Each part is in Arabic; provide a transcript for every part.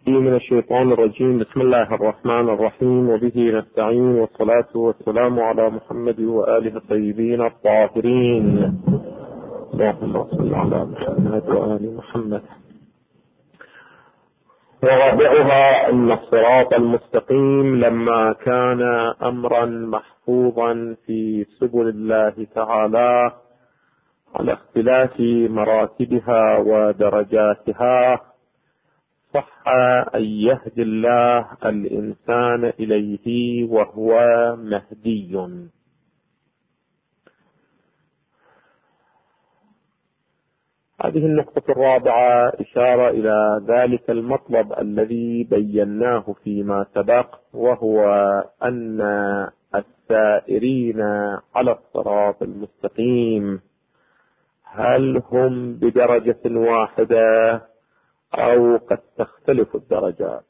من الشيطان الرجيم. بسم الله الرحمن الرحيم، وبه نستعين، والصلاة والسلام على محمد وآله الطيبين الطاهرين. اللهم صل على محمد وآل محمد. ورابعها أن الصراط المستقيم لما كان أمرا محفوظا في سبل الله تعالى على اختلاف مراتبها ودرجاتها، صح أن يهدي الله الإنسان إليه وهو مهدي. هذه النقطة الرابعة إشارة إلى ذلك المطلب الذي بيناه فيما سبق، وهو أن السائرين على الصراط المستقيم هل هم بدرجة واحدة أو قد تختلف الدرجات.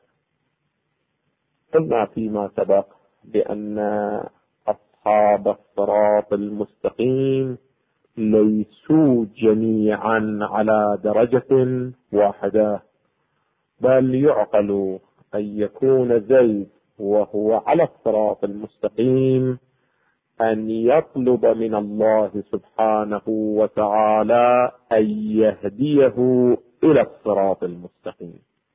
قلنا فيما سبق بأن أصحاب الصراط المستقيم ليسوا جميعا على درجة واحدة، بل يعقل أن يكون زيد وهو على الصراط المستقيم أن يطلب من الله سبحانه وتعالى أن يهديه إلى الصراط المستقيم،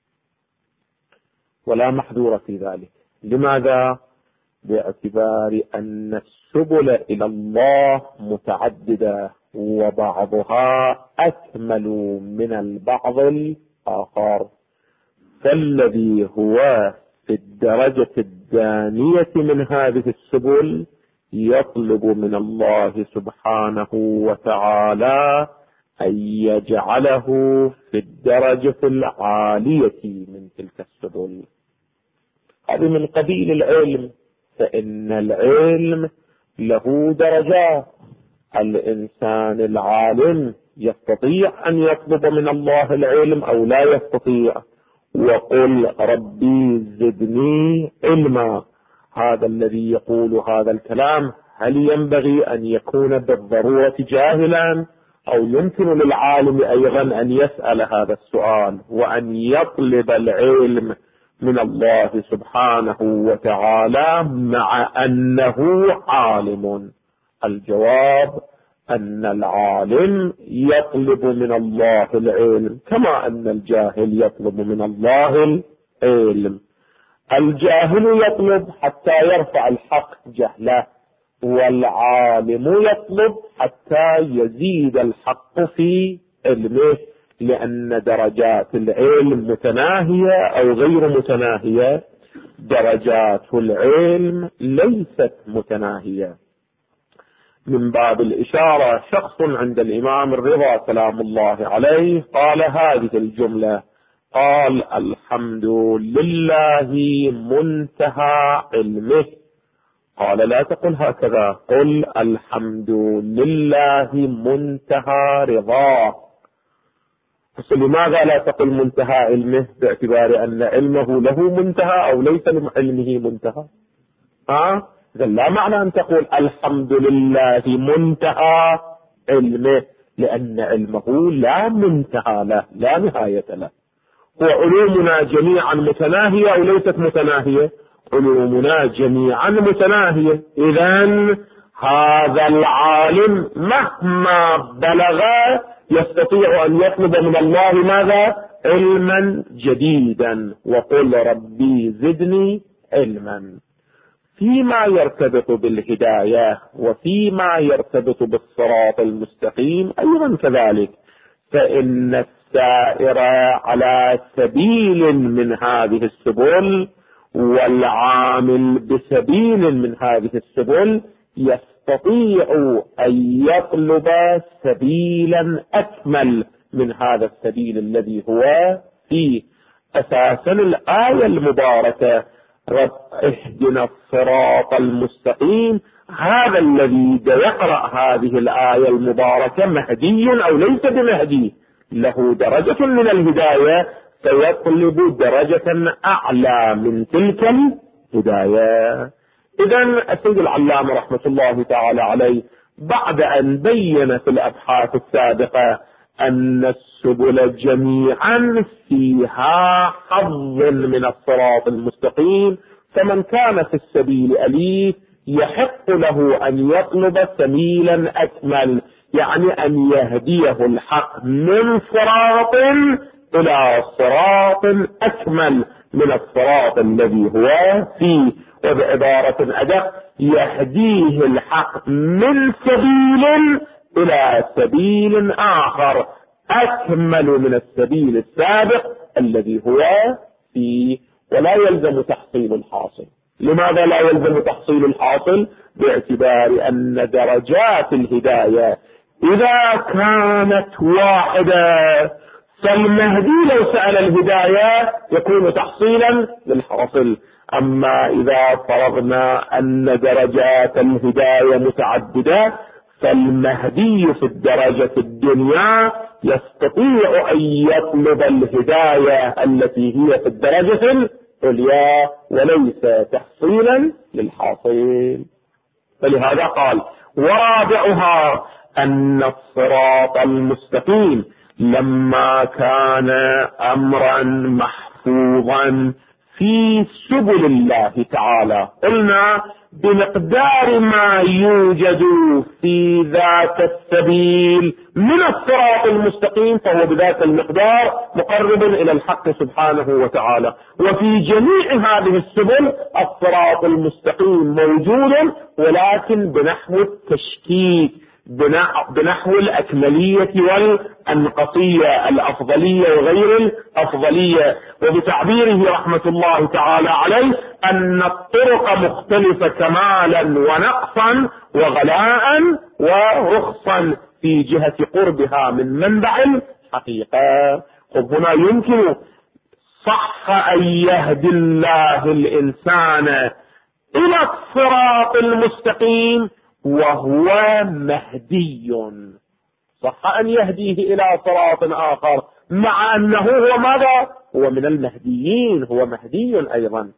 ولا محذور في ذلك. لماذا؟ باعتبار أن السبل إلى الله متعددة، وبعضها أكمل من البعض الآخر، فالذي هو في الدرجة الدانية من هذه السبل يطلب من الله سبحانه وتعالى أن يجعله في الدرجة العالية من تلك السبل. هذا من قبيل العلم، فإن العلم له درجات. الإنسان العالم يستطيع أن يطلب من الله العلم أو لا يستطيع، وقل ربي زدني علما. هذا الذي يقول هذا الكلام هل ينبغي أن يكون بالضرورة جاهلا، أو يمكن للعالم أيضا أن يسأل هذا السؤال وأن يطلب العلم من الله سبحانه وتعالى مع أنه عالم؟ الجواب أن العالم يطلب من الله العلم كما أن الجاهل يطلب من الله العلم. الجاهل يطلب حتى يرفع الحق جهله، والعالم يطلب حتى يزيد الحق في علمه، لأن درجات العلم متناهية أو غير متناهية. درجات العلم ليست متناهية. من باب الإشارة، شخص عند الإمام الرضا سلام الله عليه قال هذه الجملة، قال الحمد لله منتهى علمه. قال لا تقل هكذا، قل الحمد لله منتهى رضاه. لماذا لا تقل منتهى علمه؟ باعتبار أن علمه له منتهى أو ليس لعلمه منتهى؟ إذا لا معنى أن تقول الحمد لله منتهى علمه، لأن علمه لا منتهى له، لا نهاية له. وعلومنا جميعا متناهية أو ليست متناهية؟ علومنا جميعا متناهية. إذن هذا العالم مهما بلغ يستطيع أن يطلب من الله ماذا؟ علما جديدا. وقل ربي زدني علما. فيما يرتبط بالهداية وفيما يرتبط بالصراط المستقيم أيضا كذلك، فإن السائر على سبيل من هذه السبل والعامل بسبيل من هذه السبل يستطيع أن يطلب سبيلا أكمل من هذا السبيل الذي هو فيه. أساسا الآية المباركة رب اهدنا الصراط المستقيم، هذا الذي يقرأ هذه الآية المباركة مهدي أو ليس بمهدي، له درجة من الهداية، فيطلب درجة أعلى من تلك الهداية. إذن السيد العلامة رحمة الله تعالى عليه بعد أن بين في الأبحاث السابقة أن السبل جميعا فيها حظ من الصراط المستقيم، فمن كان في السبيل أليف يحق له أن يطلب سبيلا أكمل، يعني أن يهديه الحق من صراط إلى صراط أكمل من الصراط الذي هو فيه، وبعبارة أدق يهديه الحق من سبيل إلى سبيل آخر أكمل من السبيل السابق الذي هو فيه، ولا يلزم تحصيل الحاصل. لماذا لا يلزم تحصيل الحاصل؟ باعتبار أن درجات الهداية إذا كانت واحدة فالمهدي لو سأل الهداية يكون تحصيلا للحاصل. أما إذا فرضنا أن درجات الهداية متعددة فالمهدي في الدرجة الدنيا يستطيع أن يطلب الهداية التي هي في الدرجة العليا وليس تحصيلا للحاصل. فلهذا قال: ورابعها أن الصراط المستقيم لما كان أمرا محفوظا في سبل الله تعالى، قلنا بمقدار ما يوجد في ذات السبيل من الصراط المستقيم فهو بذات المقدار مقرب إلى الحق سبحانه وتعالى. وفي جميع هذه السبل الصراط المستقيم موجود، ولكن بنحو التشكيك، بنحو الأكملية والأنقصية، الأفضلية وغير الأفضلية. وبتعبيره رحمة الله تعالى عليه أن الطرق مختلفة كمالا ونقصا وغلاء ورخصا في جهة قربها من منبع الحقيقة. هنا يمكن صح أن يهدي الله الإنسان إلى الصراط المستقيم وهو مهدي، صح أن يهديه إلى صراط آخر مع أنه هو ماذا؟ هو من المهديين، هو مهدي أيضا،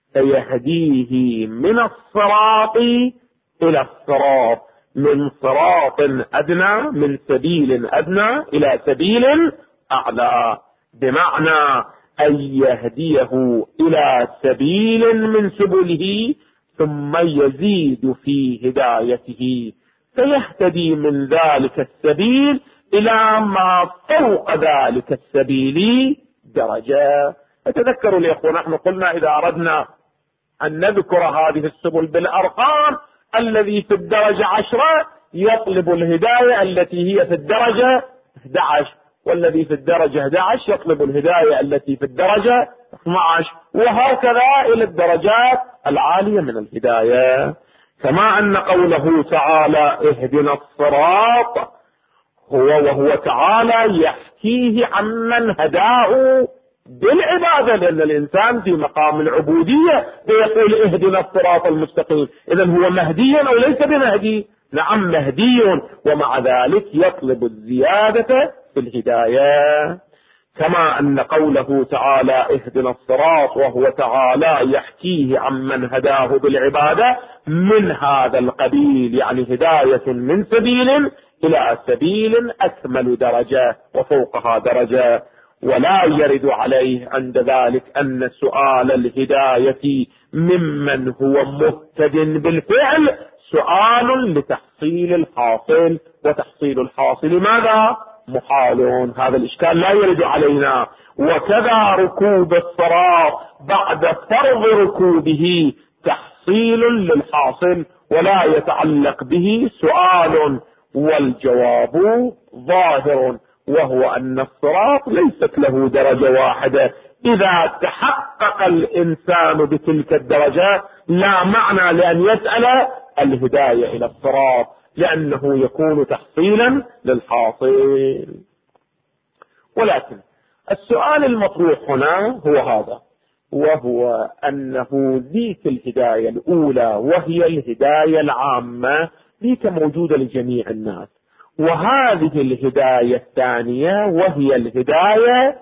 فيهديه من الصراط إلى الصراط، من صراط أدنى، من سبيل أدنى إلى سبيل أعلى، بمعنى أن يهديه إلى سبيل من سبله ثم يزيد في هدايته فيهتدي من ذلك السبيل إلى ما فوق ذلك السبيل درجة. فتذكروا الإخوة، نحن قلنا إذا أردنا أن نذكر هذه السبل بالأرقام، الذي في الدرجة 10 يطلب الهداية التي هي في الدرجة 11، والذي في الدرجة 11 يطلب الهداية التي في الدرجة 12، وهكذا إلى الدرجات العالية من الهداية. كما أن قوله تعالى اهدنا الصراط وهو تعالى يحكيه عمن هداه بالعبادة، لأن الإنسان في مقام العبودية يقول اهدنا الصراط المستقيم، إذن هو مهدي أو ليس بمهدي؟ نعم مهدي، ومع ذلك يطلب الزيادة في الهداية. كما أن قوله تعالى اهدنا الصراط وهو تعالى يحكيه عمن هداه بالعبادة من هذا القبيل، يعني هداية من سبيل إلى سبيل أكمل درجة وفوقها درجة. ولا يرد عليه عند ذلك أن سؤال الهداية ممن هو مهتد بالفعل سؤال لتحصيل الحاصل، وتحصيل الحاصل ماذا؟ محال، هذا الإشكال لا يرد علينا. وكذا ركوب الصراط بعد فرض ركوبه تحصيل للحاصل ولا يتعلق به سؤال، والجواب ظاهر، وهو أن الصراط ليست له درجة واحدة. إذا تحقق الإنسان بتلك الدرجات لا معنى لأن يسأل الهداية إلى الصراط، لأنه يكون تحصيلا للحاصل. ولكن السؤال المطروح هنا هو هذا، وهو أنه ذيك الهداية الأولى وهي الهداية العامة ذيك موجودة لجميع الناس، وهذه الهداية الثانية وهي الهداية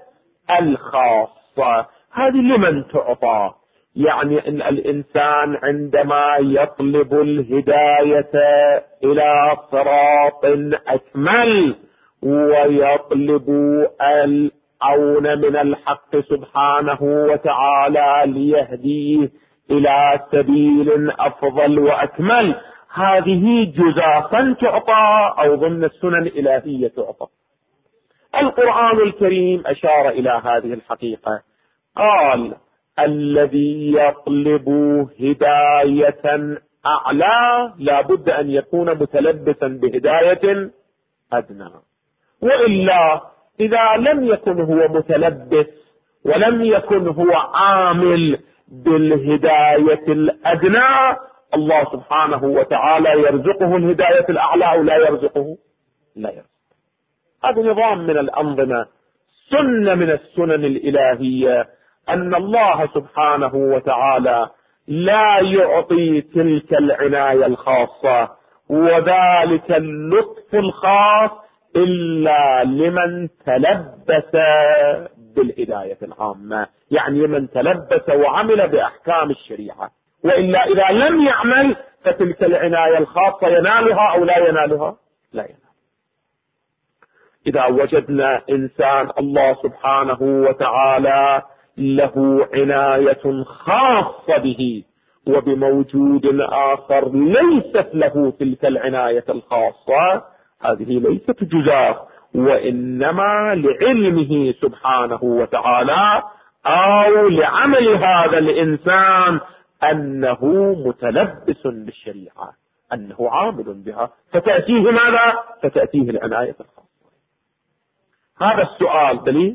الخاصة هذه لمن تعطى؟ يعني إن الإنسان عندما يطلب الهداية إلى صراط أكمل ويطلبوا العون من الحق سبحانه وتعالى ليهديه إلى سبيل أفضل وأكمل. هذه جزافا تعطى أو ضمن السنن الإلهية تعطى. القرآن الكريم أشار إلى هذه الحقيقة، قال: الذي يطلب هداية أعلى لا بد أن يكون متلبسا بهداية أدنى، وإلا إذا لم يكن هو متلبس ولم يكن هو عامل بالهداية الأدنى، الله سبحانه وتعالى يرزقه الهداية الأعلى أو لا يرزقه؟ لا يرزقه. هذا نظام من الأنظمة، سنة من السنن الإلهية، أن الله سبحانه وتعالى لا يعطي تلك العناية الخاصة وذلك اللطف الخاص إلا لمن تلبس بالهداية العامة، يعني من تلبس وعمل بأحكام الشريعة، وإلا إذا لم يعمل فتلك العناية الخاصة ينالها أو لا ينالها؟ لا ينال. إذا وجدنا إنسان الله سبحانه وتعالى له عناية خاصة به وبموجود آخر ليست له تلك العناية الخاصة، هذه ليست جزاف، وإنما لعلمه سبحانه وتعالى أو لعمل هذا الإنسان أنه متلبس بالشريعة، أنه عامل بها، فتأتيه ماذا؟ فتأتيه العناية الخاصة. هذا السؤال دليل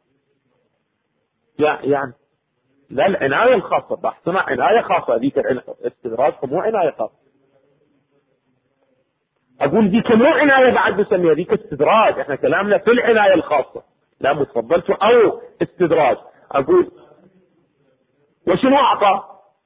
يعني لا العناية الخاصة، بحثنا عناية خاصة، ذيك استدراج مو عناية خاصة. أقول ذيك مو عناية بعد نسميها ذيك استدراج، احنا كلامنا في العناية الخاصة. لا متفضلت أو استدراج. أقول وشنو أعطى؟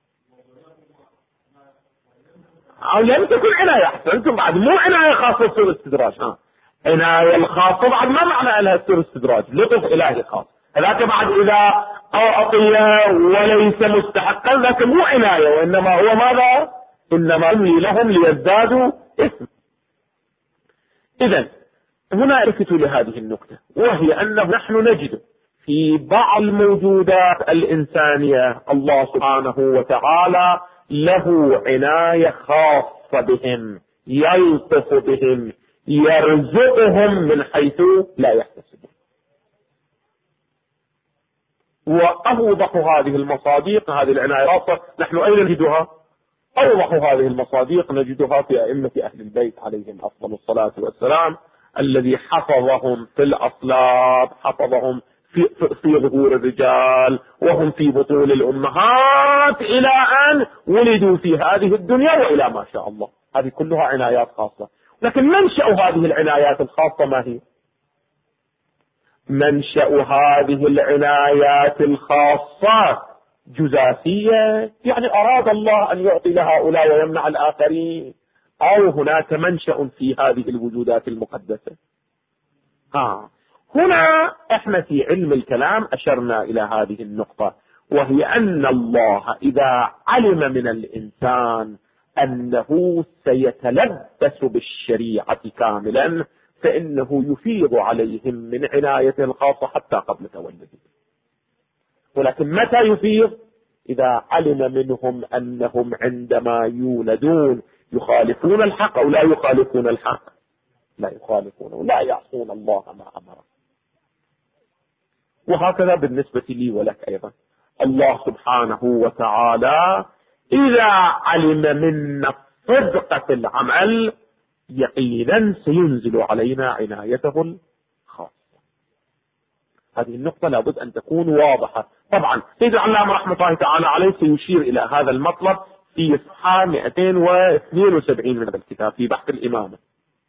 أو لم تكن عناية، أحسنتم، بعد مو عناية خاصة تصير استدراج. عناية الخاصة بعد ما معنى أنها تصير استدراج، لطف إلهي خاص. هذاك بعد إذا أعطي وليس مستحقا ذاك مو عناية، وإنما هو ماذا؟ إنما يملي لهم ليزدادوا إثم. إذن هنا التفتوا لهذه النقطة، وهي أنه نحن نجد في بعض الموجودات الإنسانية الله سبحانه وتعالى له عناية خاصة بهم، يلطف بهم، يرزقهم من حيث لا يحتسبون. وأوضح هذه المصادق، هذه العناية الخاصة نحن أين نجدها؟ أوضح هذه المصادق نجدها في أئمة أهل البيت عليهم أفضل الصلاة والسلام، الذي حفظهم في الأصلاب، حفظهم في ظهور الرجال وهم في بطون الأمهات إلى أن ولدوا في هذه الدنيا وإلى ما شاء الله. هذه كلها عنايات خاصة. لكن منشأ هذه العنايات الخاصة ما هي؟ منشأ هذه العنايات الخاصة جزافية، يعني أراد الله أن يعطي لهؤلاء ويمنع الآخرين، أو هناك منشأ في هذه الوجودات المقدسة؟ هنا احنا في علم الكلام أشرنا إلى هذه النقطة، وهي أن الله إذا علم من الإنسان أنه سيتلبس بالشريعة كاملا فإنه يفيض عليهم من عنايته الخاصة حتى قبل تولده. ولكن متى يفيض؟ إذا علم منهم أنهم عندما يولدون يخالفون الحق أو لا يخالفون الحق؟ لا يخالفون ولا يعصون الله ما أمره. وهكذا بالنسبة لي ولك أيضا، الله سبحانه وتعالى إذا علم منا صدق في العمل يقينا سينزل علينا عنايته الخاصة. هذه النقطة لابد أن تكون واضحة. طبعا سيد العلامة رحمة الله تعالى عليه سيشير إلى هذا المطلب في صفحة 272 من الكتاب في بحث الإمامة.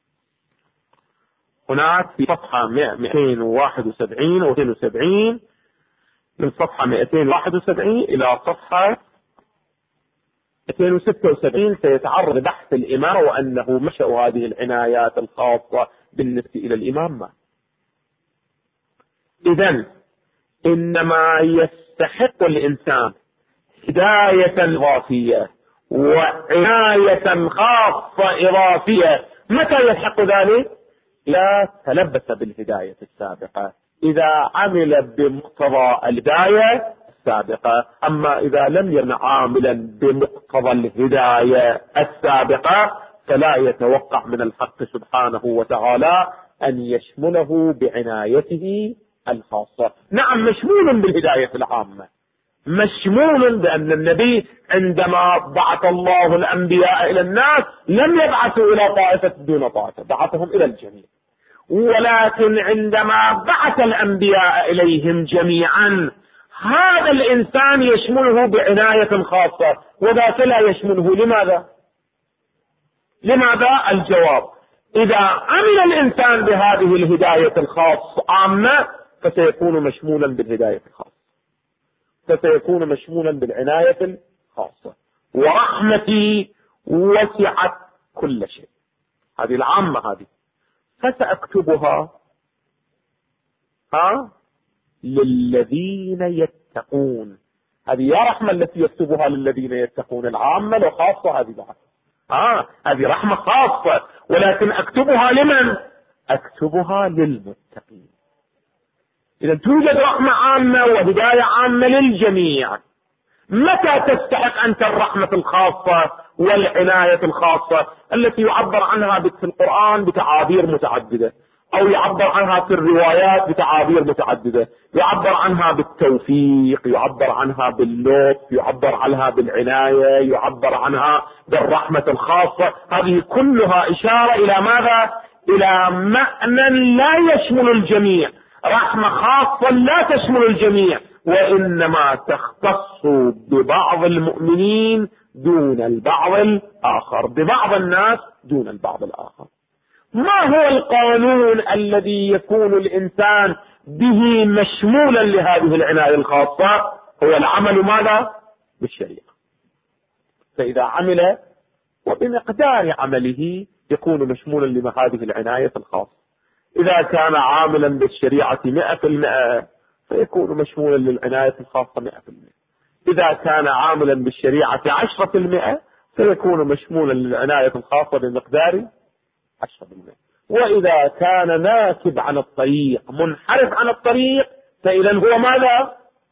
هناك في صفحة 271 و 272، من صفحة 271 إلى صفحة 276 سيتعرض بحث الإمام وأنه منشأ هذه العنايات الخاصة بالنسبة إلى الإمام ما. إذن إنما يستحق الإنسان هداية إضافية وعناية خاصة إضافية. متى يستحق ذلك؟ لا تلبس بالهداية السابقة إذا عمل بمقتضى الهداية السابقة. أما إذا لم يكن عاملا بمقتضى الهداية السابقة فلا يتوقع من الحق سبحانه وتعالى أن يشمله بعنايته الخاصة. نعم مشمول بالهداية العامة، مشمول بأن النبي عندما بعث الله الأنبياء إلى الناس لم يبعثوا إلى طائفة دون طائفة، بعثهم إلى الجميع. ولكن عندما بعث الأنبياء إليهم جميعا هذا الإنسان يشمله بعناية خاصة وذاك لا يشمله. لماذا؟ الجواب: إذا عمل الإنسان بهذه الهداية الخاصة عامة فسيكون مشمولا بالهداية الخاصة، فسيكون مشمولا بالعناية الخاصة. ورحمتي وسعت كل شيء، هذه العامة هذه، فسأكتبها للذين يتقون. هذه يا رحمة التي يكتبها للذين يتقون، العامة وخاصة هذه بعد. هذه رحمة خاصة، ولكن أكتبها لمن؟ أكتبها للمتقين. إذا توجد رحمة عامة وهداية عامة للجميع. متى تستحق أنت الرحمة الخاصة والعناية الخاصة التي يعبر عنها في القرآن بتعابير متعددة، أو يعبر عنها في الروايات بتعابير متعددة، يعبر عنها بالتوفيق، يعبر عنها باللطف، يعبر عنها بالعناية، يعبر عنها بالرحمة الخاصة. هذه كلها إشارة إلى ماذا؟ إلى معنى لا يشمل الجميع، رحمة خاصة لا تشمل الجميع، وإنما تختص ببعض المؤمنين دون البعض الآخر، ببعض الناس دون البعض الآخر. ما هو القانون الذي يكون الإنسان به مشمولا لهذه العناية الخاصة؟ هو العمل ماذا؟ بالشريعة. فإذا عمل وبمقدار عمله يكون مشمولا لهذه العناية الخاصة. إذا كان عاملا بالشريعة 100% فيكون مشمولا للعناية الخاصة 100%. إذا كان عاملا بالشريعة 10% فيكون مشمولا للعناية الخاصة بمقدار 10%. وإذا كان ناكب عن الطريق، منحرف عن الطريق، فإذا هو ماذا؟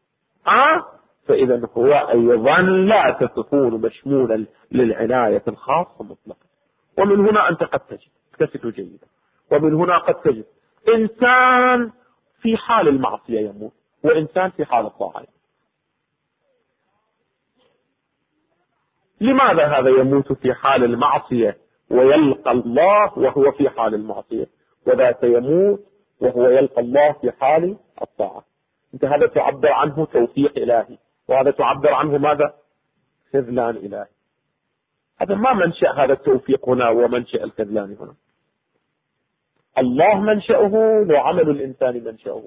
فإذا هو أيضا لا تكون مشمولا للعناية الخاصة مطلقا. ومن هنا أنت قد تجد جيدا، ومن هنا قد تجد إنسان في حال المعصية يموت وإنسان في حال الطاعة. لماذا هذا يموت في حال المعصية ويلقى الله وهو في حال المعصية، وذاك يموت وهو يلقى الله في حال الطاعة؟ انت هذا تعبر عنه توفيق إلهي، وهذا تعبر عنه ماذا؟ خذلان إلهي. هذا ما منشأ هذا التوفيق هنا ومنشأ الخذلان هنا. الله منشأه وعمل الإنسان منشأه.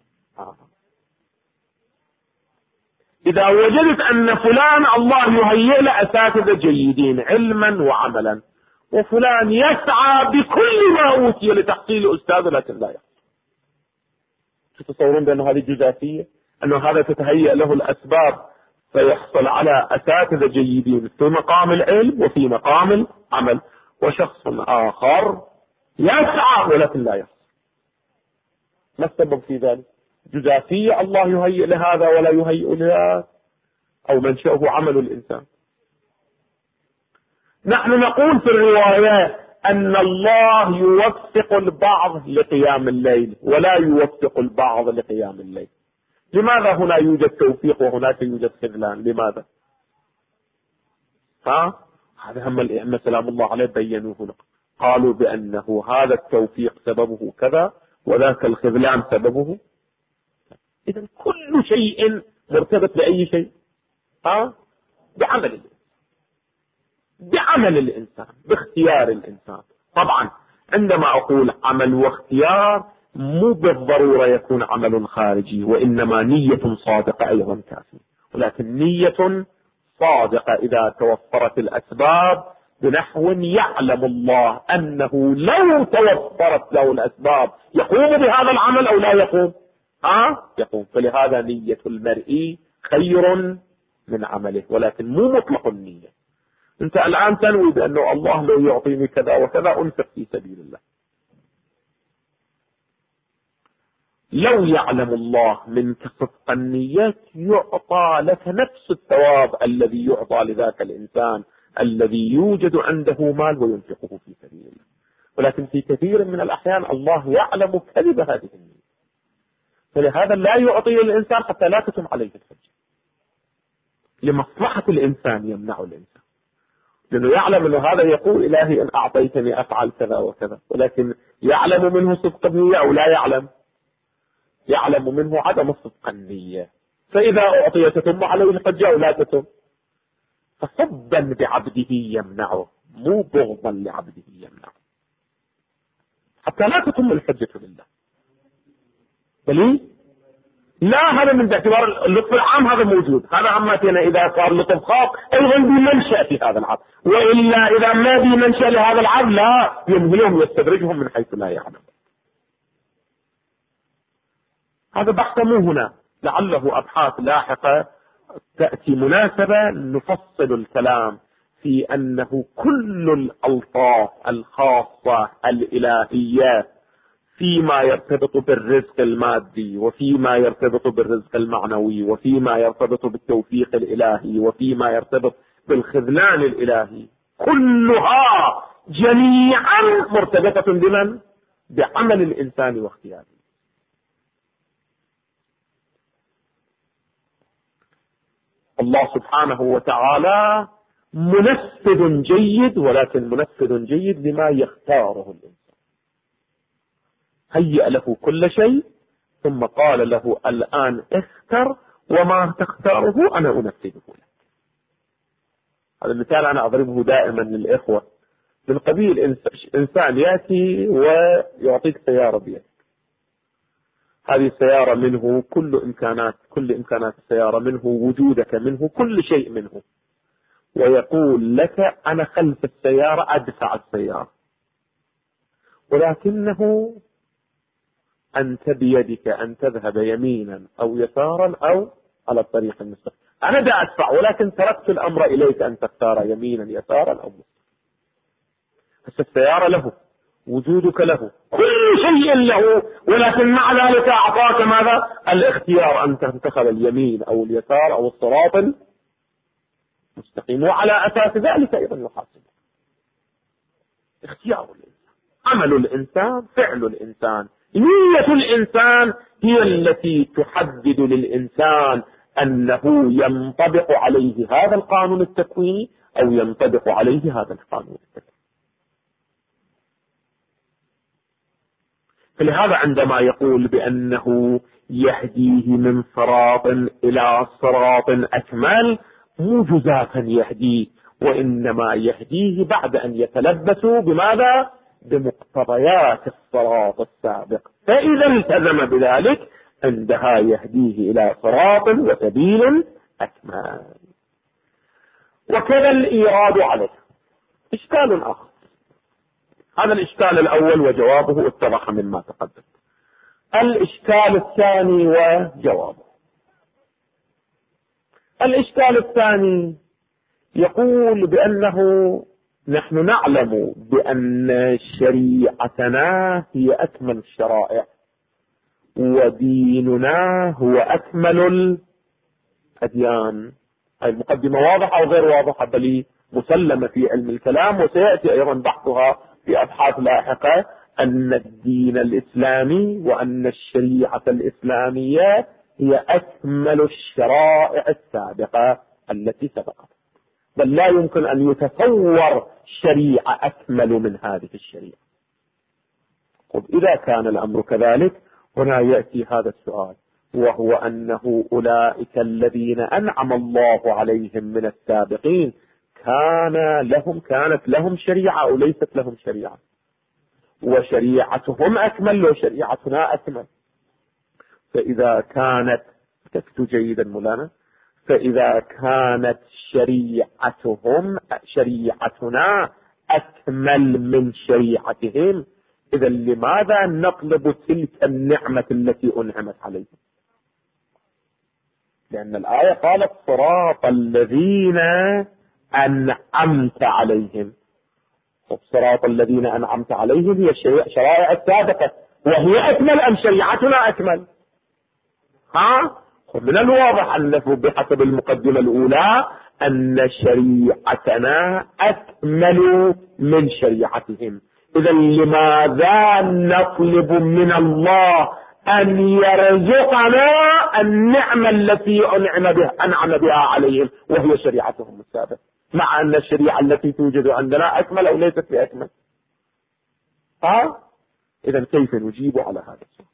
إذا وجدت أن فلان الله يهيئ له أساتذة جيدين علما وعملا، وفلان يسعى بكل ما أوتي لتحصيل أستاذ لكن لا يحصل، تتصورون بأن هذه جزافية؟ أنه هذا تتهيأ له الأسباب فيحصل على أساتذة جيدين في مقام العلم وفي مقام العمل، وشخص آخر يسعى ولكن لا يحصل. ما السبب في ذلك؟ جزافية، الله يهيئ لهذا ولا يهيئ لهذا، أو منشأه عمل الإنسان. نحن نقول في الرواية أن الله يوفق البعض لقيام الليل ولا يوفق البعض لقيام الليل. لماذا هنا يوجد توفيق وهناك يوجد خذلان؟ لماذا؟ هذا هم الأئمة سلام الله عليه بينوه هنا، قالوا بأنه هذا التوفيق سببه كذا وذاك الخذلان سببه. إذن كل شيء مرتبط بأي شيء؟ بعمل الإنسان، باختيار الإنسان. طبعا عندما أقول عمل واختيار مو بالضرورة يكون عمل خارجي، وإنما نية صادقة أيضا كافية، ولكن نية صادقة إذا توفرت الأسباب بنحو يعلم الله أنه لو توفرت له الأسباب يقوم بهذا العمل أو لا يقوم. يقوم. فلهذا نية المرء خير من عمله، ولكن مو مطلق النية. انت الآن تنوي بأنه الله لو يعطيني كذا وكذا أنفق في سبيل الله، لو يعلم الله منك صدق النية يعطى لك نفس الثواب الذي يعطى لذاك الإنسان الذي يوجد عنده مال وينفقه في سبيل الله. ولكن في كثير من الأحيان الله يعلم كذب هذه النية، فلهذا لا يعطي الإنسان حتى لا تتم عليه الحجة. لمصلحة الإنسان يمنع الإنسان، لأنه يعلم أنه هذا يقول إلهي إن أعطيتني أفعل كذا وكذا، ولكن يعلم منه صدق النية أو لا يعلم؟ يعلم منه عدم صدق النية، فإذا أعطي تتم عليه الحجة أو لا تتم. فحبا بعبده يمنعه، مو بغضا لعبده يمنعه، حتى لا تتم الحجة لله. بلي لا، هذا من باعتبار اللطف العام هذا موجود، هذا عماتنا إذا صار لطف خاص أيضا بمنشأ في هذا العبد، وإلا إذا ما بمنشأ لهذا العبد لا يمهلهم يستدرجهم من حيث لا يعلم. هذا بحث مو هنا، لعله أبحاث لاحقة تأتي مناسبة نفصل الكلام في أنه كل الألطاف الخاصة الإلهية فيما يرتبط بالرزق المادي، وفيما يرتبط بالرزق المعنوي، وفيما يرتبط بالتوفيق الإلهي، وفيما يرتبط بالخذلان الإلهي، كلها جميعا مرتبطة بمن؟ بعمل الإنسان واختياره. الله سبحانه وتعالى منفذ جيد، ولكن منفذ جيد لما يختاره الإنسان. هيأ له كل شيء ثم قال له الآن اختر، وما تختاره أنا أنفذه لك. هذا المثال أنا أضربه دائما للإخوة، من قبيل إنسان يأتي ويعطيك سيارة بيدك، هذه السيارة منه كل إمكانات السيارة منه، وجودك منه، كل شيء منه، ويقول لك أنا خلف السيارة أدفع السيارة، ولكنه أنت بيدك أن تذهب يمينا أو يسارا أو على الطريق المستقيم. أنا دا أدفع، ولكن تركت الأمر إليك أن تختار يمينا يسارا أو مستقيم. بس السيارة له، وجودك له، كل شيء له، ولكن مع ذلك أعطاك ماذا؟ الاختيار أن تنتخب اليمين أو اليسار أو الصراط المستقيم، وعلى أساس ذلك أيضا يحاسب. اختيار الإنسان، عمل الإنسان، فعل الإنسان، نية الإنسان هي التي تحدد للإنسان أنه ينطبق عليه هذا القانون التكويني أو ينطبق عليه هذا القانون التكويني. فلهذا عندما يقول بأنه يهديه من صراط إلى صراط أكمل، مو جزافا يهديه، وإنما يهديه بعد أن يتلبسوا بماذا؟ بمقتضيات الصراط السابق، فإذا التزم بذلك عندها يهديه إلى صراط وسبيل أكمل. وكذا الإيراد عليه إشكال آخر. هذا الإشكال الأول وجوابه اتضح مما تقدم. الإشكال الثاني وجوابه. الإشكال الثاني يقول بأنه نحن نعلم بأن شريعتنا هي أكمل الشرائع، وديننا هو أكمل الأديان. هذه المقدمة واضحة وغير واضحة، بل مسلمة في علم الكلام، وسيأتي أيضا بحثها في أبحاث لاحقة، أن الدين الإسلامي وأن الشريعة الإسلامية هي أكمل الشرائع السابقة التي سبقت، بل لا يمكن أن يتصور شريعة أكمل من هذه الشريعة. طب إذا كان الأمر كذلك، هنا يأتي هذا السؤال، وهو أنه أولئك الذين أنعم الله عليهم من السابقين كانت لهم شريعة أو ليست لهم شريعة؟ وشريعتهم أكمل وشريعتنا أكمل. فإذا كانت، تكتب جيدا مولانا، فإذا كانت شريعتنا أكمل من شريعتهم، إذا لماذا نطلب تلك النعمة التي أنعمت عليهم؟ لأن الآية قالت صراط الذين أنعمت عليهم. صراط الذين أنعمت عليهم هي الشرائع السابقة وهي أكمل أم شريعتنا أكمل؟ من الواضح أن بحسب المقدمة الأولى أن شريعتنا أكمل من شريعتهم. إذا لماذا نطلب من الله أن يرزقنا النعمة التي أنعم بها عليهم وهي شريعتهم السابقة، مع أن الشريعة التي توجد عندنا أكمل أو ليست بأكمل؟ إذا كيف نجيب على هذا السؤال؟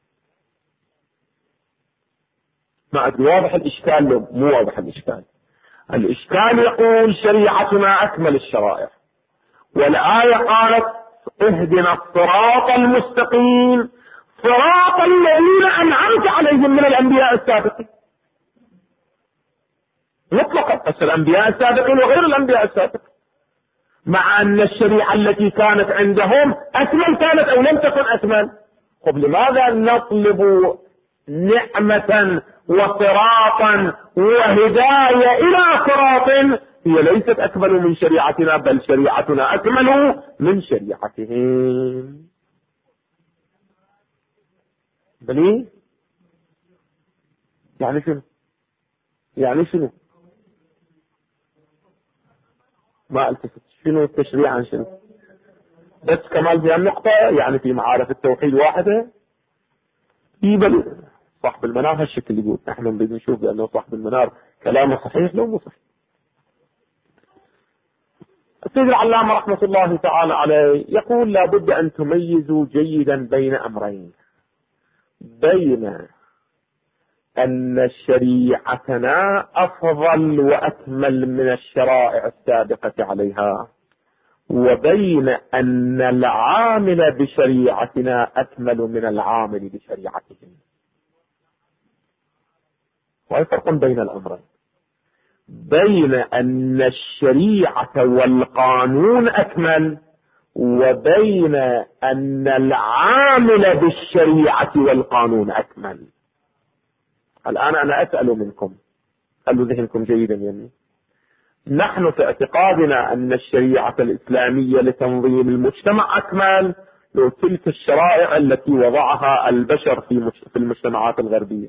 ما أدري واضح الإشكال لو مو واضح الإشكال. الإشكال يقول شريعتنا أكمل الشرائع، والآية قالت اهدنا الصراط المستقيم صراط الذين أنعمت عليهم من الأنبياء السابقين مطلقا، بس الأنبياء السابقين وغير الأنبياء السابقين، مع أن الشريعة التي كانت عندهم أكمل كانت أو لم تكن أكمل. لماذا نطلب نعمة وصراطا وهداية إلى صراط هي ليست أكمل من شريعتنا، بل شريعتنا أكمل من شريعتهم؟ بلي يعني شنو؟ يعني شنو؟ ما التفت شنو التشريع عن شنو؟ بس كمال في النقطة يعني في معارف التوحيد واحدة يبل صاحب المنار هالشكل يقول احنا نريد نشوف بأنه صاحب المنار كلامه صحيح لو مو صحيح. السيد العلامة رحمة الله تعالى عليه يقول لابد أن تميزوا جيدا بين أمرين: بين أن شريعتنا أفضل وأكمل من الشرائع السابقة عليها، وبين أن العامل بشريعتنا أكمل من العامل بشريعتهم. وهي فرق بين الأمرين، بين أن الشريعة والقانون أكمل، وبين أن العامل بالشريعة والقانون أكمل. الآن أنا أسأل منكم، خلوا ذهنكم جيدا يعني، نحن في اعتقادنا أن الشريعة الإسلامية لتنظيم المجتمع أكمل لو تلك الشرائع التي وضعها البشر في المجتمعات الغربية.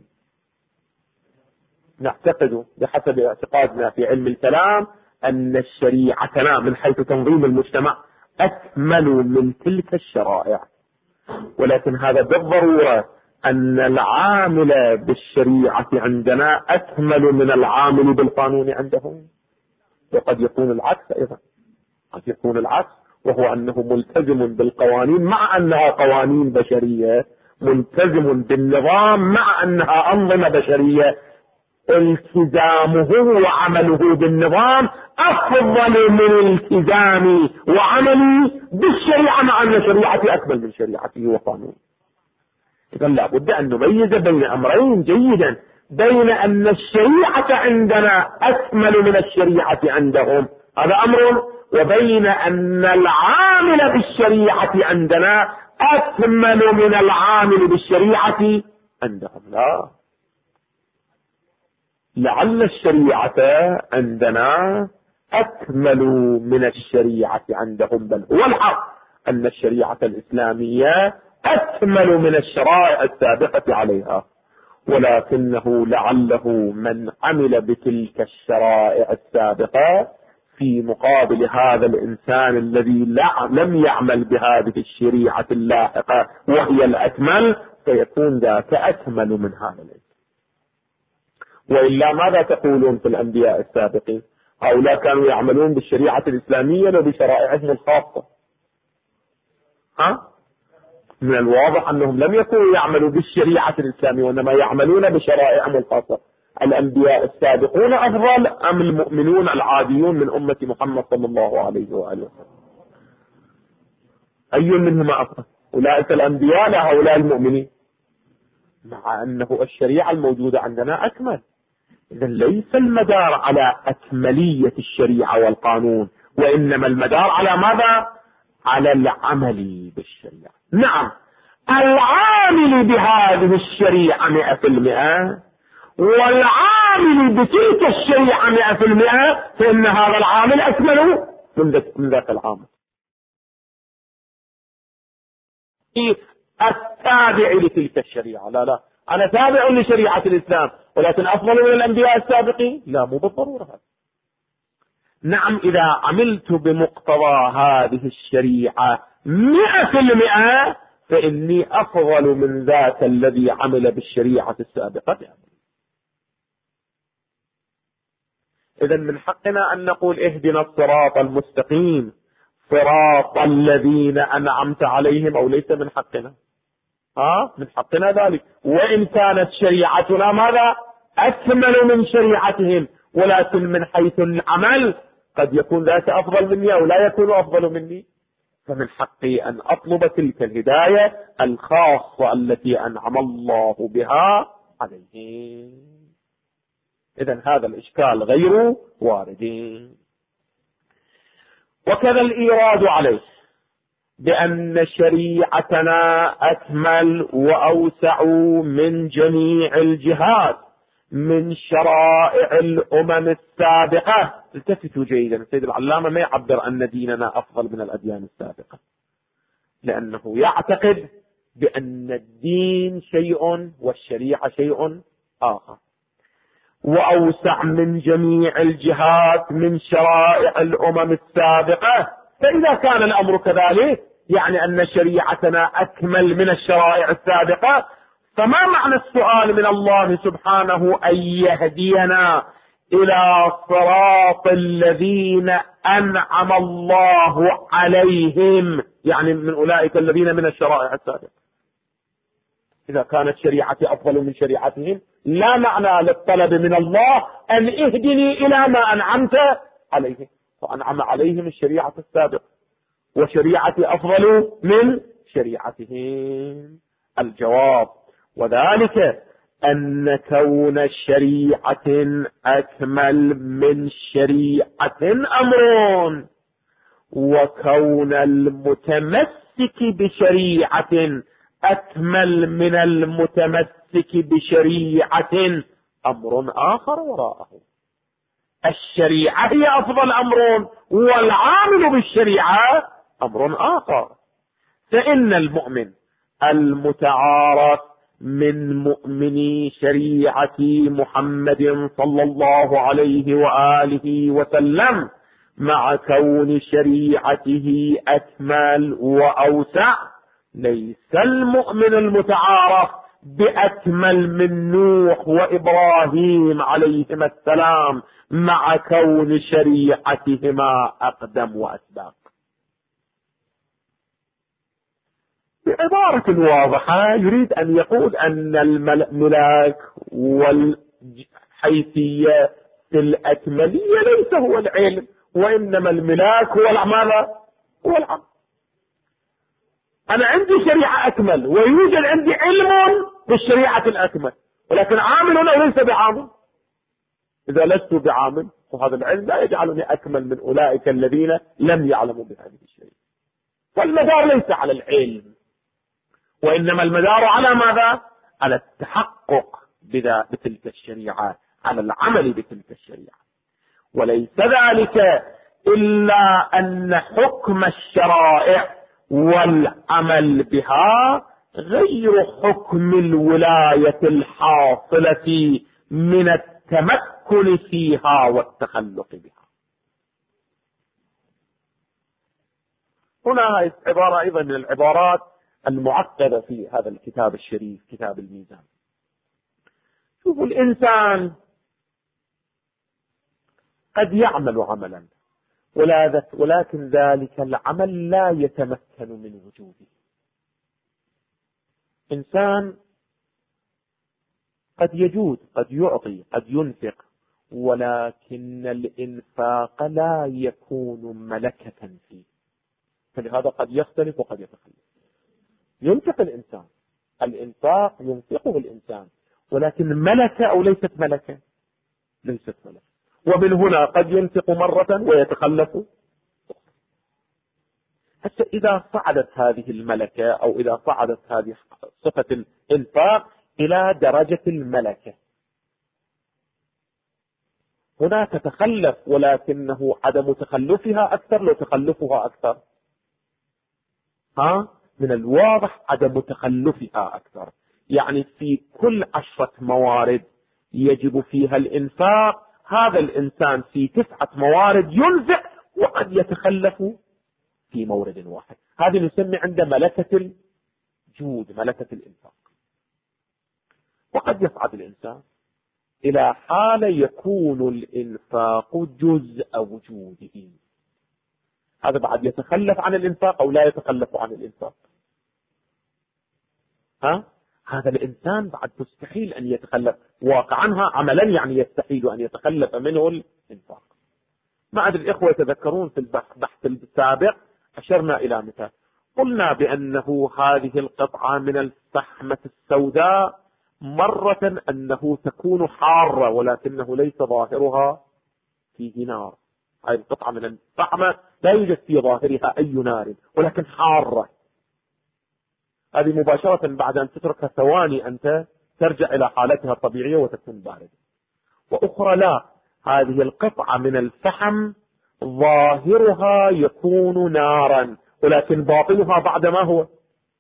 نعتقد بحسب اعتقادنا في علم الكلام أن شريعتنا من حيث تنظيم المجتمع أكمل من تلك الشرائع، ولكن هذا بالضرورة أن العامل بالشريعة عندنا أكمل من العامل بالقانون عندهم، وقد يكون العكس أيضا، قد يكون العكس، وهو أنه ملتزم بالقوانين مع أنها قوانين بشرية، ملتزم بالنظام مع أنها أنظمة بشرية، التزامه وعمله بالنظام أفضل من التزامي وعملي بالشريعة، مع أن شريعتي أكمل من شريعته وقانونه. إذن لا بد أن نميز بين أمرين جيدا: بين أن الشريعة عندنا أكمل من الشريعة عندهم، هذا أمر، وبين أن العامل بالشريعة عندنا أكمل من العامل بالشريعة عندهم. لا، لعل الشريعة عندنا أكمل من الشريعة عندهم، بل هو الحق أن الشريعة الإسلامية أكمل من الشرائع السابقة عليها، ولكنه لعله من عمل بتلك الشرائع السابقة في مقابل هذا الإنسان الذي لم يعمل بهذه الشريعة اللاحقة وهي الأكمل، فيكون ذاك أكمل من هذا الإنسان. وإلا ماذا تقولون في الأنبياء السابقين؟ هؤلاء كانوا يعملون بالشريعة الإسلامية وبشرائعهم الخاصة. من الواضح أنهم لم يكونوا يعملوا بالشريعة الإسلامية، وإنما يعملون بشرائعهم الخاصة. الأنبياء السابقون أفضل أم المؤمنون العاديون من أمة محمد صلى الله عليه وآله وسلم؟ أي منهما أفضل؟ أولئك الأنبياء لا هؤلاء المؤمنين، مع أنه الشريعة الموجودة عندنا أكمل. إذا ليس المدار على أكملية الشريعة والقانون، وإنما المدار على ماذا؟ على العمل بالشريعة. نعم، العامل بهذه الشريعة 100%، والعامل بتلك الشريعة 100%، فإن هذا العامل أكمل من ذاك العامل. التابع لتلك الشريعة. لا، أنا تابع لشريعة الإسلام ولكن أفضل من الأنبياء السابقين؟ لا، مو بالضرورة هذا. نعم، إذا عملت بمقتضى هذه الشريعة 100% فإني أفضل من ذاك الذي عمل بالشريعة السابقة. إذن من حقنا أن نقول اهدنا الصراط المستقيم صراط الذين أنعمت عليهم، أو ليس من حقنا؟ من حقنا ذلك، وإن كانت شريعتنا ماذا؟ أكمل من شريعتهم، ولكن من حيث العمل قد يكون ذاك أفضل مني أو لا يكون أفضل مني، فمن حقي أن أطلب تلك الهداية الخاصة التي أنعم الله بها عليهم. إذن هذا الإشكال غير وارد. وكذا الإيراد عليه بأن شريعتنا أكمل وأوسع من جميع الجهات من شرائع الأمم السابقة. التفتوا جيدا، السيد العلامة ما يعبر أن ديننا أفضل من الأديان السابقة، لأنه يعتقد بأن الدين شيء والشريعة شيء آخر. وأوسع من جميع الجهات من شرائع الأمم السابقة، فإذا كان الأمر كذلك يعني أن شريعتنا أكمل من الشرائع السابقة، فما معنى السؤال من الله سبحانه أن يهدينا إلى صراط الذين أنعم الله عليهم، يعني من أولئك الذين من الشرائع السابقة؟ إذا كانت شريعتي أفضل من شريعتهم لا معنى للطلب من الله أن اهدني إلى ما أنعمت عليه، فأنعم عليهم الشريعة السابقة وشريعتي أفضل من شريعتهم. الجواب وذلك أن كون شريعة أكمل من شريعة أمر، وكون المتمسك بشريعة أكمل من المتمسك بشريعة أمر آخر وراءه. الشريعة هي أفضل أمر، والعامل بالشريعة أمر آخر. فإن المؤمن المتعارف من مؤمني شريعة محمد صلى الله عليه وآله وسلم مع كون شريعته أكمل وأوسع، ليس المؤمن المتعارف بأكمل من نوح وإبراهيم عليهما السلام مع كون شريعتهما أقدم وأسبق. بعبارة واضحة يريد أن يقول أن الملاك والحيثية الأكملية ليس هو العلم، وإنما الملاك هو العمل. أنا عندي شريعة أكمل ويوجد عندي علم بالشريعة الأكمل، ولكن عامل وليس بعامل. إذا لست بعامل فهذا العلم لا يجعلني أكمل من أولئك الذين لم يعلموا بهذه الشريعة. والمدار ليس على العلم، وإنما المدار على ماذا؟ على التحقق بتلك الشريعة، على العمل بتلك الشريعة. وليس ذلك إلا أن حكم الشرائع والعمل بها غير حكم الولاية الحاصلة من التمكن فيها والتخلق بها. هنا عبارة أيضا من العبارات المعقدة في هذا الكتاب الشريف، كتاب الميزان. شوفوا، الإنسان قد يعمل عملا ولكن ذلك العمل لا يتمكن من وجوده. إنسان قد يجود، قد يعطي، قد ينفق، ولكن الإنفاق لا يكون ملكة فيه، فلهذا قد يختلف وقد يتخلف. ينفق الإنسان، الإنفاق ينفقه الإنسان، ولكن ملكة أو ليست ملكة؟ ليست ملكة. ومن هنا قد ينفق مرة ويتخلف. حتى إذا صعدت هذه الملكة أو إذا صعدت هذه صفة الإنفاق إلى درجة الملكة، هنا تتخلف، ولكنه عدم تخلفها أكثر لو تخلفها أكثر. من الواضح عدم تخلفها أكثر. يعني في كل 10 موارد يجب فيها الإنفاق، هذا الإنسان في 9 موارد ينفق وقد يتخلف في مورد واحد. هذه نسمي عند ملكة الجود، ملكة الإنفاق. وقد يصعد الإنسان إلى حالة يكون الإنفاق جزء وجوده، هذا بعد يتخلف عن الإنفاق أو لا يتخلف عن الإنفاق؟ هذا الإنسان بعد مستحيل أن يتخلف واقعا، عملا يعني يستحيل أن يتخلف منه الإنفاق. ما أدري الإخوة يتذكرون في البحث السابق أشرنا إلى مثال، قلنا بأنه هذه القطعة من الفحمة السوداء مرة أنه تكون حارة ولكنه ليس ظاهرها فيه نار. هذه القطعة من الفحمة لا يوجد في ظاهرها أي نار ولكن حارة، هذه مباشرة بعد أن تتركها ثواني أنت ترجع إلى حالتها الطبيعية وتكون باردة. وأخرى لا، هذه القطعة من الفحم ظاهرها يكون نارا ولكن باطنها بعد ما هو،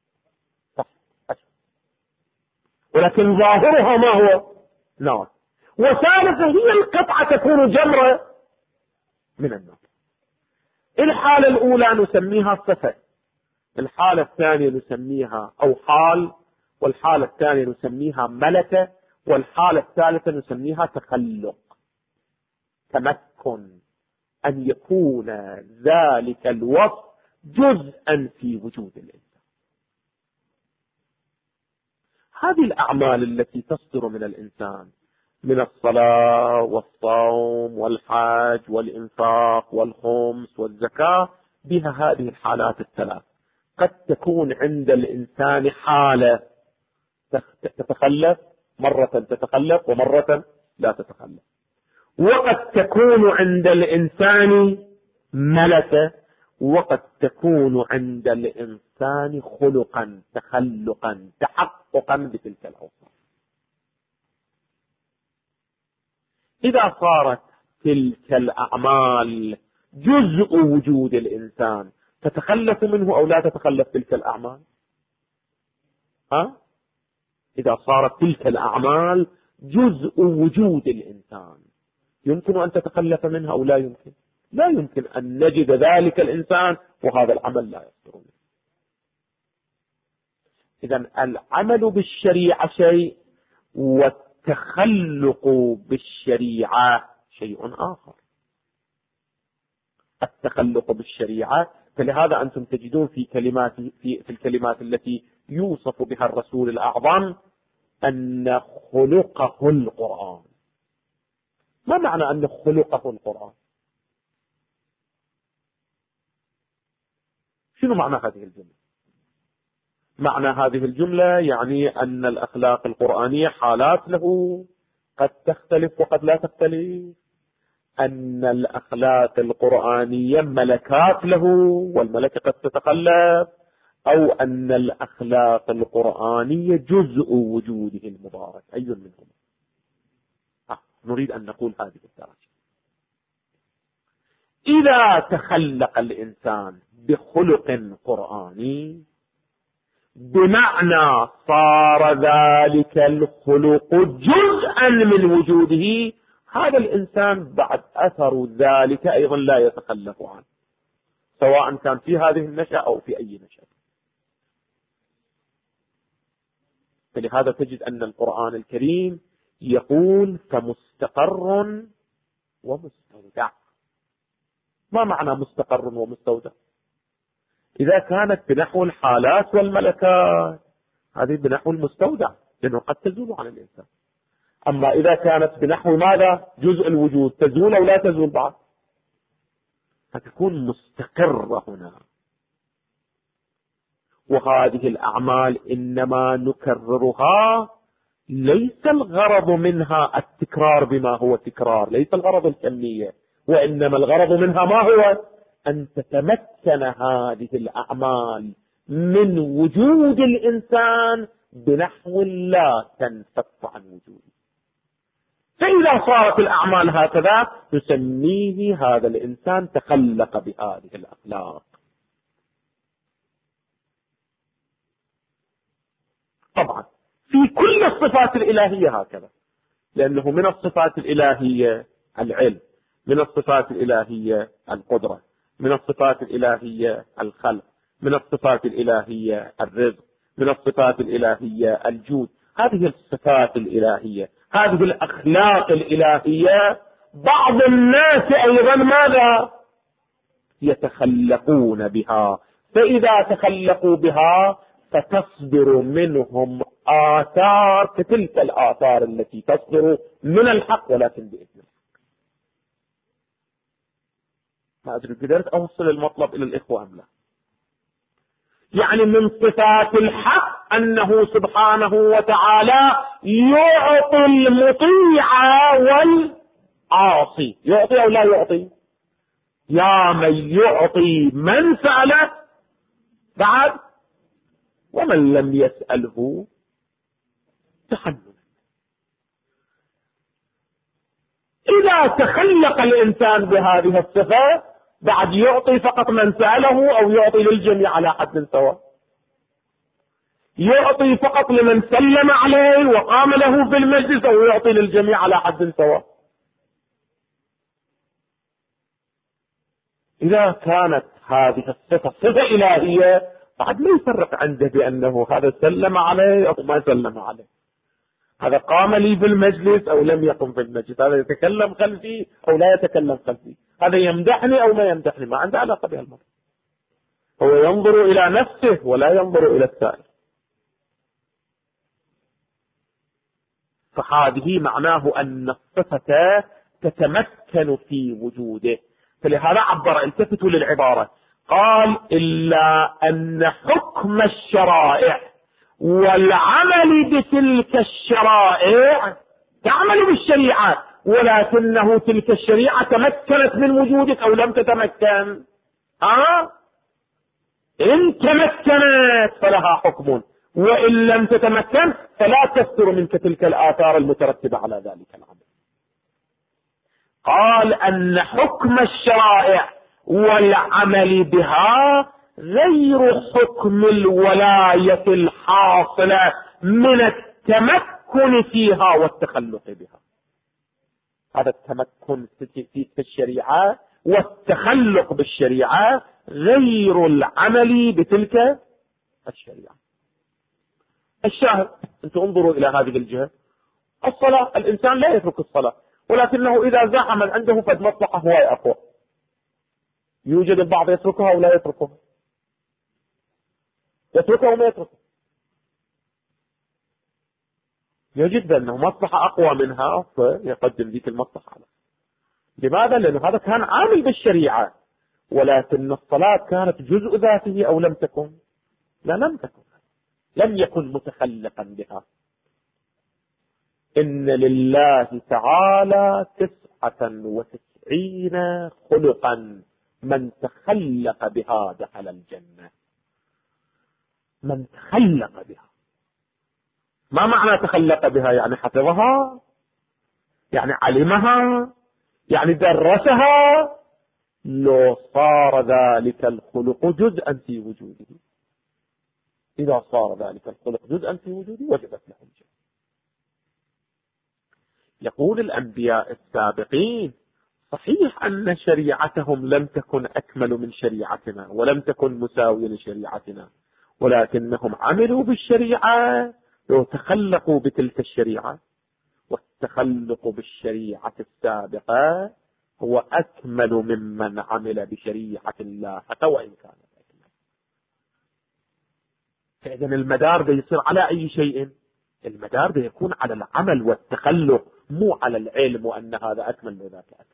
ولكن ظاهرها ما هو؟ نار. وثالثا هي القطعة تكون جمرة من النار. الحالة الأولى نسميها صفة، الحالة الثانية نسميها أو حال، والحالة الثانية نسميها ملكة، والحالة الثالثة نسميها تخلق، تمكن أن يكون ذلك الوصف جزءا في وجود الإنسان. هذه الأعمال التي تصدر من الإنسان من الصلاة والصوم والحج والإنفاق والخمس والزكاة، بها هذه الحالات الثلاث. قد تكون عند الإنسان حالة تتخلف، مرة تتخلف ومرة لا تتخلف. وقد تكون عند الإنسان ملكة، وقد تكون عند الإنسان خلقا، تخلقا، تحققا بتلك الأوصاف. إذا صارت تلك الأعمال جزء وجود الإنسان تتخلف منه أو لا تتخلف تلك الأعمال؟ إذا صارت تلك الأعمال جزء وجود الإنسان يمكن أن تتخلف منها أو لا يمكن؟ لا يمكن أن نجد ذلك الإنسان وهذا العمل لا يصدر منه. إذن العمل بالشريعة شيء والتخلق بالشريعة شيء آخر. التخلق بالشريعة، فلهذا أنتم تجدون في الكلمات التي يوصف بها الرسول الأعظم أن خلقه القرآن. ما معنى أن خلقه القرآن؟ شنو معنى هذه الجملة؟ معنى هذه الجملة يعني أن الأخلاق القرآنية حالات له قد تختلف وقد لا تختلف، أن الأخلاق القرآنية ملكات له والملكة قد تتخلف، أو أن الأخلاق القرآنية جزء وجوده المبارك، أي منهم؟ نريد أن نقول هذه الدرجة. إذا تخلق الإنسان بخلق قرآني بمعنى صار ذلك الخلق جزءا من وجوده، هذا الإنسان بعد أثر ذلك أيضا لا يتخلف عنه، سواء كان في هذه النشأة أو في أي نشأة. فلهذا تجد أن القرآن الكريم يقول فمستقر ومستودع. ما معنى مستقر ومستودع؟ إذا كانت بنحو الحالات والملكات هذه بنحو المستودع، لأنه قد تزول عن الإنسان. أما إذا كانت بنحو ماذا؟ جزء الوجود، تزول أو لا تزول بعد، فتكون مستقرة هنا. وهذه الأعمال إنما نكررها، ليس الغرض منها التكرار بما هو تكرار، ليس الغرض الكمية، وإنما الغرض منها ما هو؟ أن تتمكن هذه الأعمال من وجود الإنسان بنحو لا تنفك عن وجوده. فإذا صارت الأعمال هكذا نسميه هذا الإنسان تخلق بهذه الأخلاق. طبعا في كل الصفات الإلهية هكذا، لأنه من الصفات الإلهية العلم، من الصفات الإلهية القدرة، من الصفات الإلهية الخلق، من الصفات الإلهية الرزق، من الصفات الإلهية الجود. هذه الصفات الإلهية، هذه الأخلاق الإلهية، بعض الناس أيضا ماذا؟ يتخلقون بها، فإذا تخلقوا بها فتصدر منهم آثار كتلك الآثار التي تصدر من الحق، ولكن بإذن الله. ما أدري قدرت أوصل المطلب إلى الإخوة أم لا؟ يعني من صفات الحق أنه سبحانه وتعالى يعطي المطيع والعاصي. يعطي أو لا يعطي؟ يا من يعطي من سأله بعد، ومن لم يسأله تحنن. إذا تخلق الإنسان بهذه الصفة بعد يعطي فقط من سأله، أو يعطي للجميع على حد سواء؟ يعطي فقط لمن سلم عليه وقام له في المجلس، أو يعطي للجميع على حد سواء؟ إذا كانت هذه الصفة صفة إلهية بعد ما يفرق عنده بأنه هذا سلم عليه أو ما سلم عليه، هذا قام لي في المجلس أو لم يقم في المجلس، هذا يتكلم خلفي أو لا يتكلم خلفي، هذا يمدحني أو ما يمدحني، ما عنده علاقة بهالمرة. هو ينظر إلى نفسه ولا ينظر إلى السائر. فهذه معناه أن الصفة تتمكن في وجوده. فلهذا عبر، التفتوا للعبارة، قال إلا أن حكم الشرائع والعمل بتلك الشرائع، تعمل بالشريعة ولكنه تلك الشريعة تمكنت من وجودك أو لم تتمكن. إن تمكنت فلها حكم، وإن لم تتمكن فلا تستر منك تلك الآثار المترتبة على ذلك العمل. قال أن حكم الشرائع والعمل بها غير حكم الولاية الحاصلة من التمكن فيها والتخلق بها. هذا التمكن في الشريعة والتخلق بالشريعة غير العمل بتلك الشريعة. الشاهد، أنتم انظروا إلى هذه الجهة. الصلاة، الإنسان لا يترك الصلاة، ولكنه إذا زعم عنده فد مصلحة هواية أقوى، يوجد البعض يتركها ولا يتركها، يتركها وما يتركها، يجد أنه مصلحة أقوى منها فيقدم ذيك المصلحة على. لماذا؟ لأنه هذا كان عامل بالشريعة، ولكن الصلاة كانت جزء ذاته أو لم تكن؟ لا، لم تكن، لم يكن متخلقا بها. إن لله تعالى 99 خلقا، من تخلق بها دخل الجنة. من تخلق بها، ما معنى تخلق بها؟ يعني حفظها، يعني علمها، يعني درسها. لو صار ذلك الخلق جزءا في وجوده، إذا صار ذلك الخلق جزءا في وجوده وجبت له الجنة. يقول الأنبياء السابقين صحيح أن شريعتهم لم تكن أكمل من شريعتنا ولم تكن مساوية لشريعتنا، ولكنهم عملوا بالشريعة وتخلقوا بتلك الشريعة، والتخلق بالشريعة السابقة هو أكمل ممن عمل بشريعة الله حتى وإن كانت أكمل. فإذا المدار ده يصير على أي شيء؟ المدار ده يكون على العمل والتخلق، مو على العلم وأن هذا أكمل وذاك أكمل.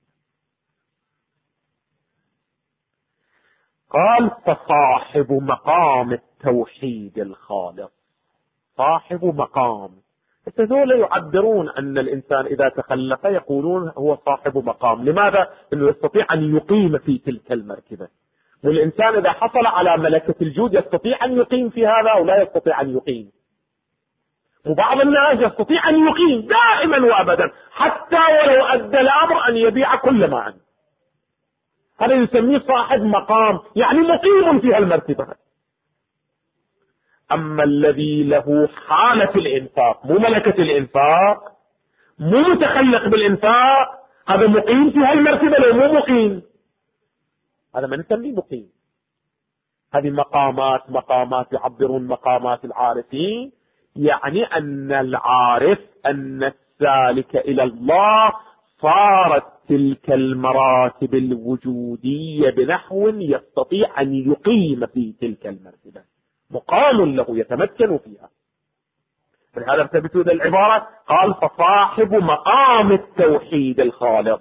قال فصاحب مقام التوحيد الخالص، صاحب مقام. هذول يعبرون أن الإنسان إذا تخلق يقولون هو صاحب مقام. لماذا؟ أنه يستطيع أن يقيم في تلك المركبة. والإنسان إذا حصل على ملكة الجود يستطيع أن يقيم في هذا أو لا يستطيع أن يقيم. وبعض الناس يستطيع أن يقيم دائما وأبدا، حتى ولو أدى الأمر أن يبيع كل ما عنده. هذا يسميه صاحب مقام، يعني مقيم في هالمرتبة. أما الذي له حالة الإنفاق، مو ملكة الإنفاق، مو متخلق بالإنفاق، هذا مقيم في هاي المرتبة لو مو مقيم، هذا ما نسميه مقيم. هذه مقامات يعبرون مقامات العارفين، يعني أن العارف، أن السالك إلى الله صارت تلك المراتب الوجودية بنحو يستطيع أن يقيم في تلك المرتبة، مقام له يتمكن فيها. فلهذا ارتبطوا العبارة، قال فصاحب مقام التوحيد الخالص.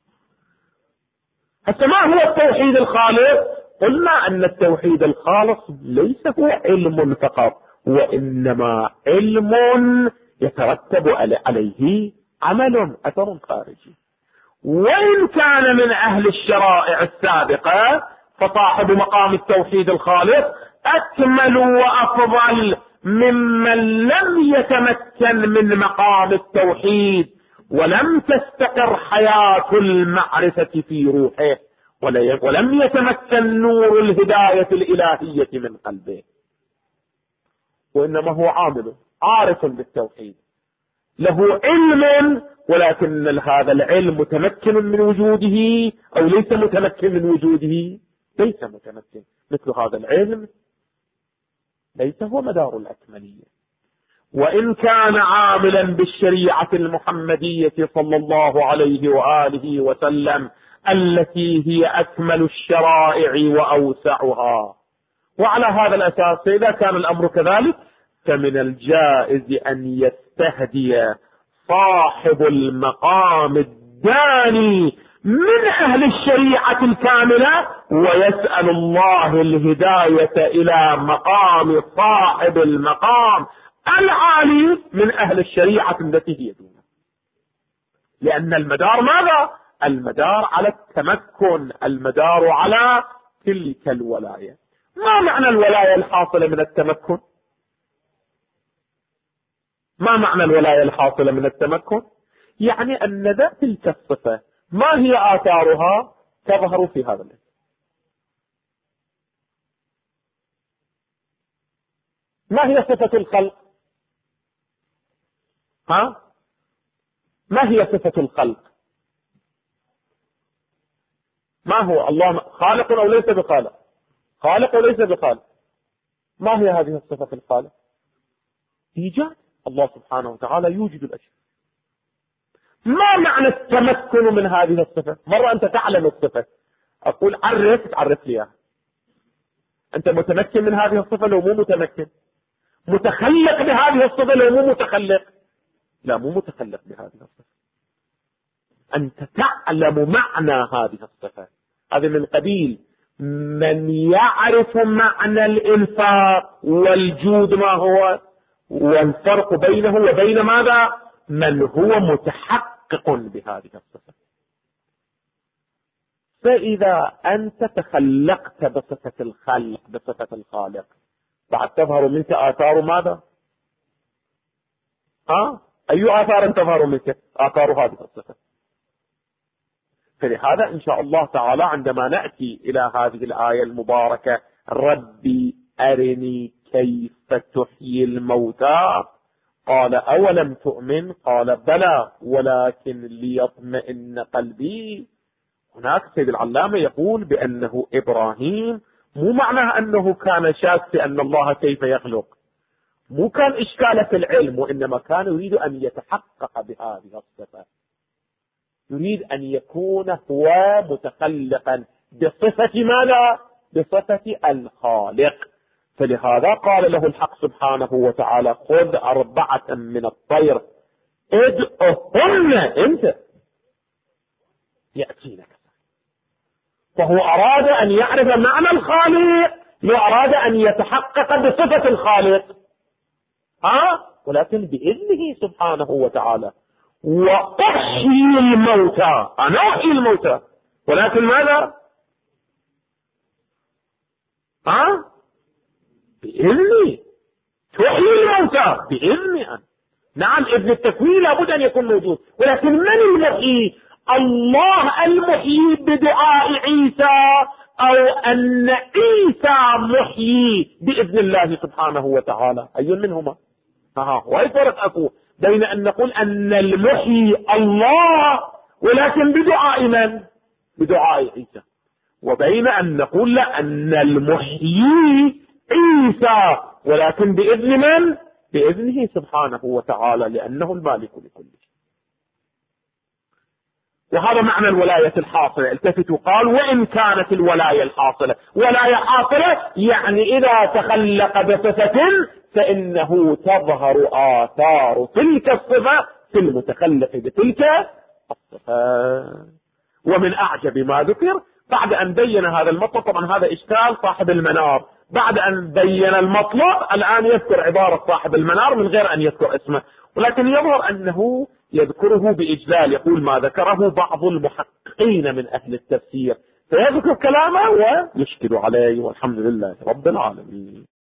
حتى ما هو التوحيد الخالص؟ قلنا أن التوحيد الخالص ليس هو علم فقط، وإنما علم يترتب عليه عمل، أثر خارجي. وإن كان من أهل الشرائع السابقة فصاحب مقام التوحيد الخالص أكمل وأفضل ممن لم يتمكن من مقام التوحيد ولم تستقر حياة المعرفة في روحه، ولم يتمكن نور الهداية الإلهية من قلبه، وإنما هو عامل عارف بالتوحيد، له علم، ولكن هذا العلم متمكن من وجوده أو ليس متمكن من وجوده؟ ليس متمكن. مثل هذا العلم ليس هو مدار الأكملية. وإن كان عاملا بالشريعة المحمدية صلى الله عليه وآله وسلم التي هي أكمل الشرائع وأوسعها. وعلى هذا الأساس إذا كان الأمر كذلك فمن الجائز أن يستهدي صاحب المقام الداني من أهل الشريعة الكاملة ويسأل الله الهداية إلى مقام صاحب المقام العالي من أهل الشريعة التي هي دونه. لأن المدار ماذا؟ المدار على التمكن، المدار على تلك الولاية. ما معنى الولاية الحاصلة من التمكن؟ ما معنى الولاية الحاصلة من التمكن؟ يعني أن ذات تلك الصفة ما هي آثارها تظهر في هذا الاسم. ما هي صفة الخلق؟ ما هي صفة الخلق؟ ما هو الله خالق أو ليس بخالق؟ خالق وليس بخالق. ما هي هذه الصفة الخالق؟ إيجاد. الله سبحانه وتعالى يوجد الأشياء. ما معنى التمكن من هذه الصفة؟ مرة أنت تعلم الصفة، أقول تعرف لي إياها. أنت متمكن من هذه الصفة لو مو متمكن؟ متخلق بهذه الصفة لو مو متخلق؟ لا، مو متخلق بهذه الصفة. أنت تعلم معنى هذه الصفة. هذا من قبيل من يعرف معنى الإنفاق والجود ما هو، والفرق بينه وبين ماذا؟ من هو متحقق بهذه الصفة. فإذا أنت تخلقت بصفة الخلق، بصفة الخالق، بعد تظهر منك آثار ماذا؟ أي آثار تظهر منك؟ آثار هذه الصفة. فلهذا إن شاء الله تعالى عندما نأتي إلى هذه الآية المباركة ربي أرني كيف تحيي الموتى، قال أولم تؤمن؟ قال بلى ولكن ليطمئن قلبي. هناك سيد العلامة يقول بأنه إبراهيم مو معناه أنه كان شاك في أن الله كيف يخلق، مو كان إشكاله في العلم، وإنما كان يريد أن يتحقق بهذه الصفة، يريد أن يكون هو متخلقا بصفة ماذا؟ بصفة الخالق. فلهذا قال له الحق سبحانه وتعالى خذ 4 من الطير ادعهن انت يأتينك. فهو أراد أن يعرف معنى الخالق، وأراد أن يتحقق بصفة الخالق، ولكن بإذنه سبحانه وتعالى. وأحيي الموتى، أنا أحيي الموتى، ولكن ماذا؟ بإذني. تحيي الموتى بإذني أنا. نعم، ابن التكوين لابد أن يكون موجود، ولكن من المحيي؟ الله المحيي بدعاء عيسى أو أن عيسى محيي بإذن الله سبحانه وتعالى؟ أي منهما؟ ويفرق أكو بين أن نقول أن المحيي الله ولكن بدعاء من؟ بدعاء عيسى، وبين أن نقول لا، أن المحيي عيسى ولكن بإذن من؟ بإذنه سبحانه وتعالى، لأنه المالك لكل شيء. وهذا معنى الولاية الحاصلة. التفتوا قال وإن كانت الولاية الحاصلة ولاية حاصلة، يعني إذا تخلق بصفة فإنه تظهر آثار تلك الصفة في المتخلق بتلك الصفة. ومن أعجب ما ذكر بعد أن بين هذا المطلب، طبعا هذا إشكال صاحب المنار، بعد أن بين المطلب الآن يذكر عبارة صاحب المنار من غير أن يذكر اسمه، ولكن يظهر أنه يذكره بإجلال، يقول ما ذكره بعض المحققين من أهل التفسير، فيذكر كلامه ويشكل عليه، والحمد لله رب العالمين.